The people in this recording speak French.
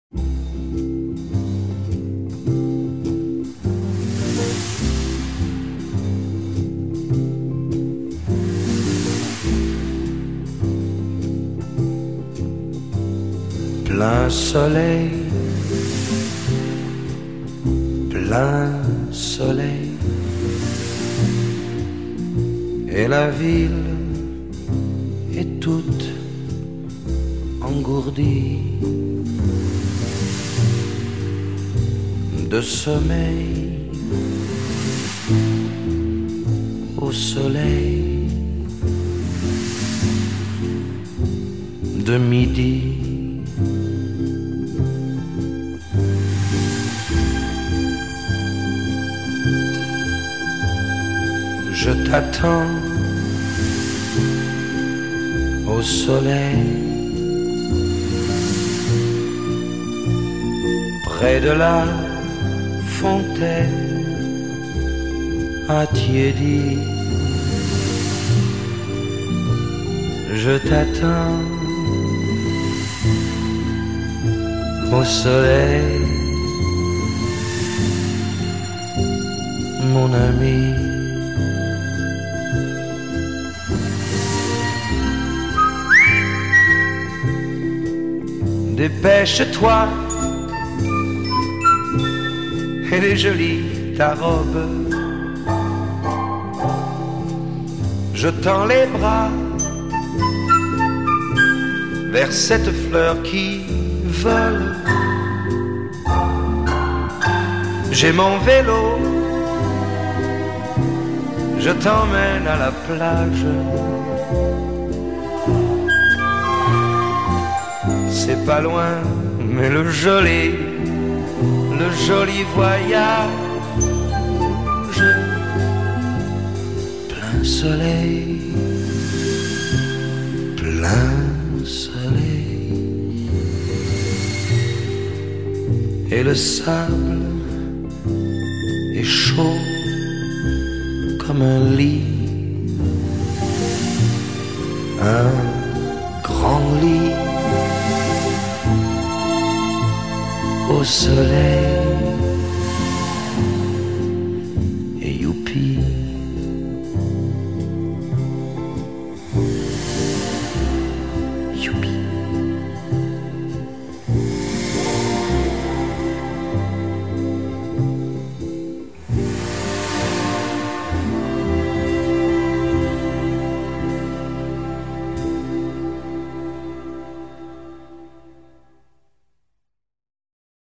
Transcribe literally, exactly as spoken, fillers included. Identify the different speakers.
Speaker 1: Plein soleil, plein soleil, et la ville est toute engourdie de sommeil au soleil de midi. Je t'attends au soleil, près de la fontaine attiédie. Je t'attends au soleil, mon ami. Dépêche-toi, elle est jolie ta robe. Je tends les bras vers cette fleur qui vole. J'ai mon vélo, je t'emmène à la plage. C'est pas loin, mais le joli, le joli voyage. Plein soleil, plein soleil, et le sable est chaud comme un lit, un grand lit au soleil.